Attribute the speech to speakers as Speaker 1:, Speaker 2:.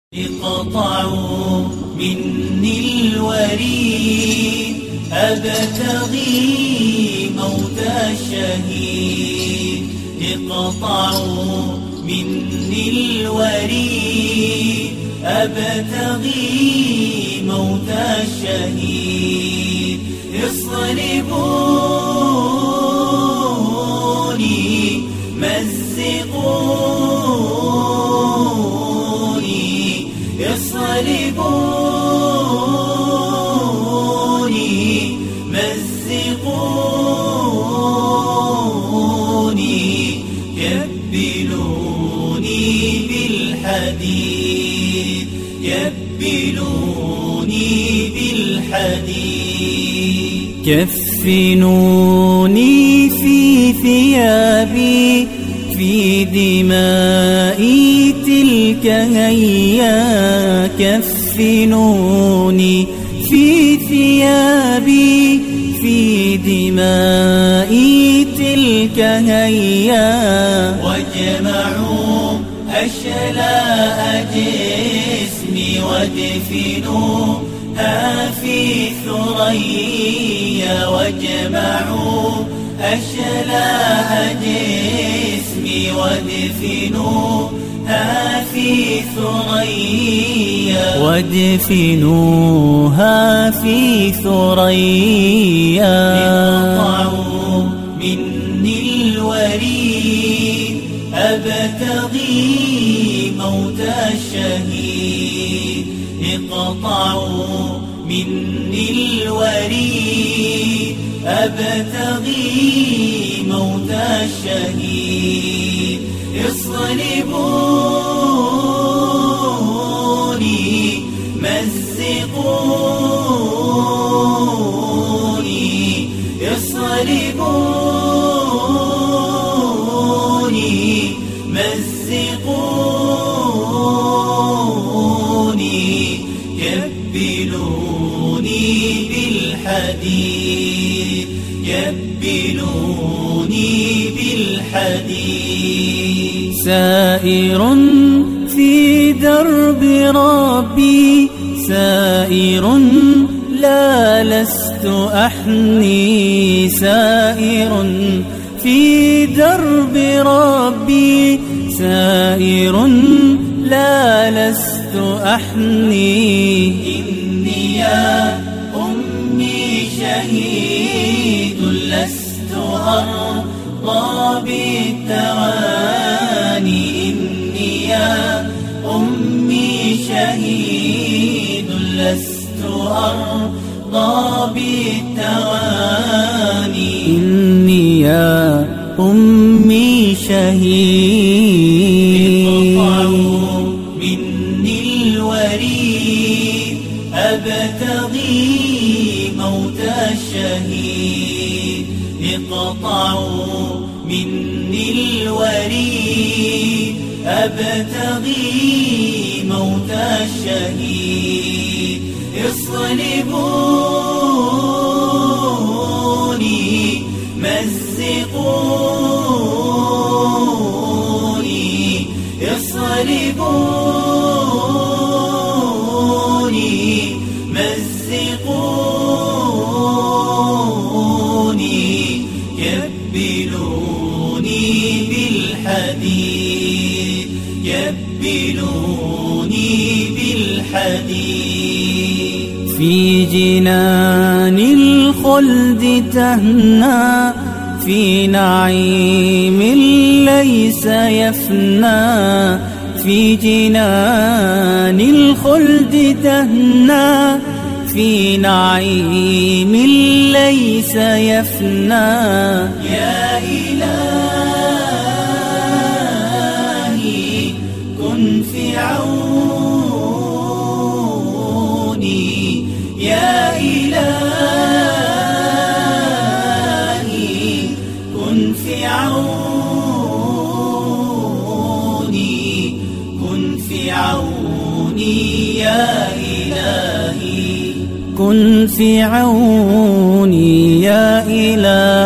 Speaker 1: اقطعوا مني الوريد أبتغي موت الشهيد. اقطعوا مني الوريد أبتغي موت الشهيد. اصلبوني مزقوني يصلبوني مزقوني يبلوني بالحديد يبلوني بالحديد. كفنوني في ثيابي في دمائي تلك هيا. كفنوني في ثيابي في دمائي تلك هيا. واجمعوا أشلاء جسمي وادفنوها في ثريا. واجمعوا أشلاء جسمي وادفنوها في ثريا. وادفنوها في ثريا. اقطعوا مني الوريد أبتغي موت الشهيد. اقطعوا مني الوريد أبتغي موت الشهيد. اصلبوني مزقوني يصلبوني مزقوني يبلوني بالحديد يبلوني بالحديد. سائر في درب ربي سائر لا لست أحني. سائر في درب ربي سائر لا لست أحني. إني يا أمي شهيد لست أرضى بالتواني. إني يا أمي شهيد لست أرضى بالتواني. إني يا أمي شهيد. اقطعوا مني الوريد أبتغي موت الشهيد. اقطعوا مني الوريد أبتغي موت الشهيد. اصلبوني مزقوني يصلبوني مزقوني يبلوني بالحديد يبلوني بالحديد. في جنان الخلد تهنى في نعيم ليس يفنى. في جنان الخلد تهنى في نعيم ليس يفنى. يا إلهي كن في عوني. يا إلهي كن في عوني. كن في عوني يا إلهي كن في عوني يا إلهي.